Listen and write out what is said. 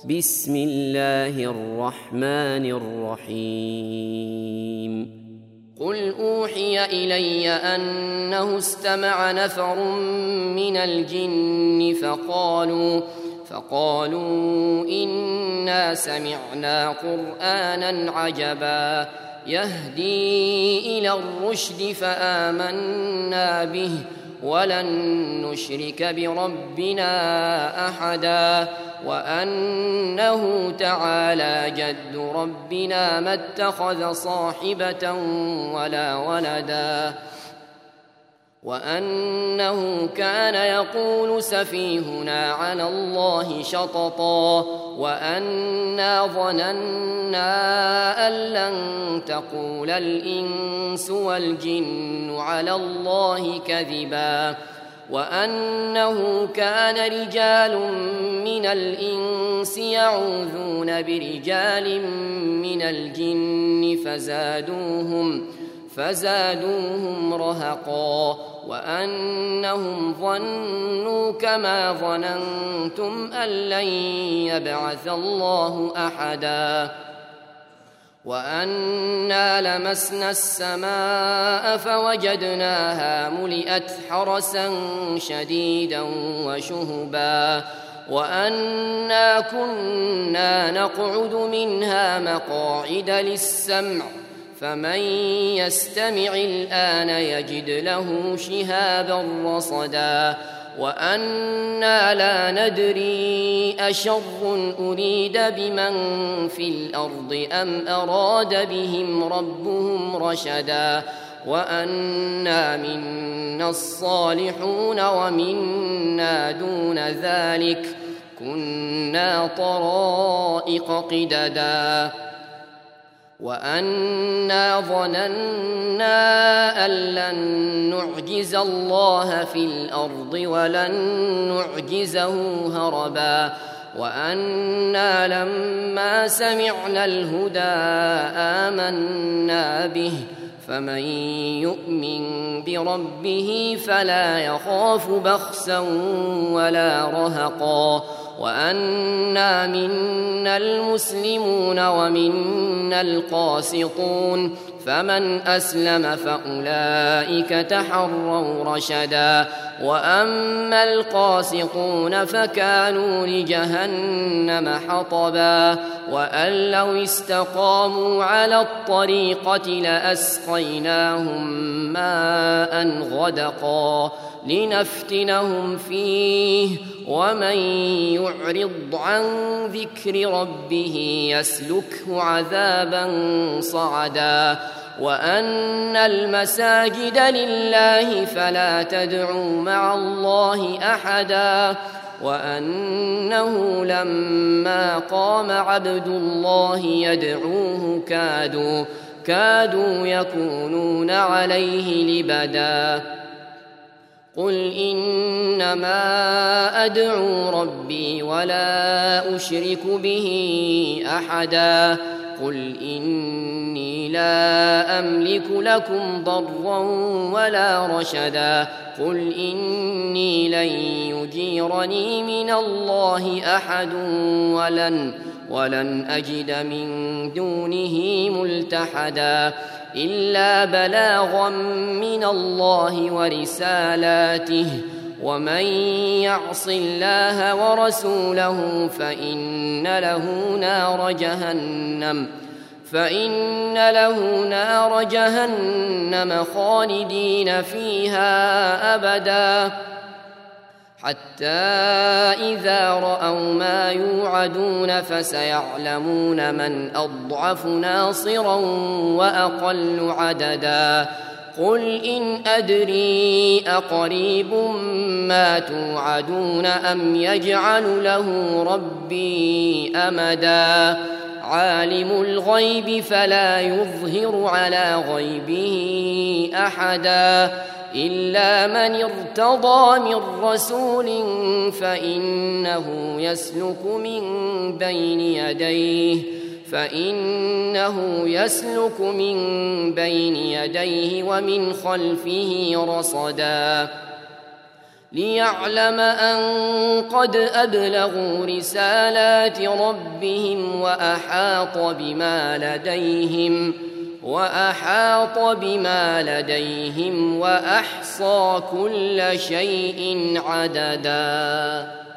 بسم الله الرحمن الرحيم قل أوحي إلي أنه استمع نفر من الجن فقالوا إنا سمعنا قرآنا عجبا يهدي إلى الرشد فآمنا به ولن نشرك بربنا أحدا وأنه تعالى جد ربنا ما اتخذ صاحبة ولا ولدا وأنه كان يقول سفيهنا على الله شططا وأنا ظننا أن لن تقول الإنس والجن على الله كذبا وأنه كان رجال من الإنس يعوذون برجال من الجن فزادوهم رهقا وأنهم ظنوا كما ظننتم أن لن يبعث الله أحدا وأنا لمسنا السماء فوجدناها ملئت حرسا شديدا وشهبا وأنا كنا نقعد منها مقاعد للسمع فمن يستمع الآن يجد له شهابا رصدا وأنا لا ندري أشر أريد بمن في الأرض أم أراد بهم ربهم رشدا وأنا منا الصالحون ومنا دون ذلك كنا طرائق قددا وأنا ظننا أن لن نعجز الله في الأرض ولن نعجزه هربا وأنا لما سمعنا الهدى آمنا به فمن يؤمن بربه فلا يخاف بخسا ولا رهقا وأنا منا المسلمون ومنا القاسطون فمن أسلم فأولئك تحروا رشدا وأما القاسطون فكانوا لجهنم حطبا وأن لو استقاموا على الطريقة لأسقيناهم ماء غدقا لنفتنهم فيه ومن يعرض عن ذكر ربه يسلكه عذابا صعدا وأن المساجد لله فلا تدعوا مع الله أحدا وأنه لما قام عبد الله يدعوه كادوا يكونون عليه لبدا قل إنما أدعو ربي ولا أشرك به أحدا قل إني لا أملك لكم ضرا ولا رشدا قل إني لن يجيرني من الله أحد ولن أجد من دونه ملتحدا إلا بلاغا من الله ورسالاته ومن يعص الله ورسوله فإن له نار جهنم خالدين فيها أبدا حتى إذا رأوا ما يوعدون فسيعلمون من أضعف ناصرا وأقل عددا قل إن أدري أقريب ما توعدون أم يجعل له ربي أمدا عالم الغيب فلا يظهر على غيبه أحدا إلا من ارتضى من رسول فإنه يسلك من بين يديه ومن خلفه رصدا ليعلم أن قد أبلغوا رسالات ربهم وأحاط بما لديهم وأحصى كل شيء عددا.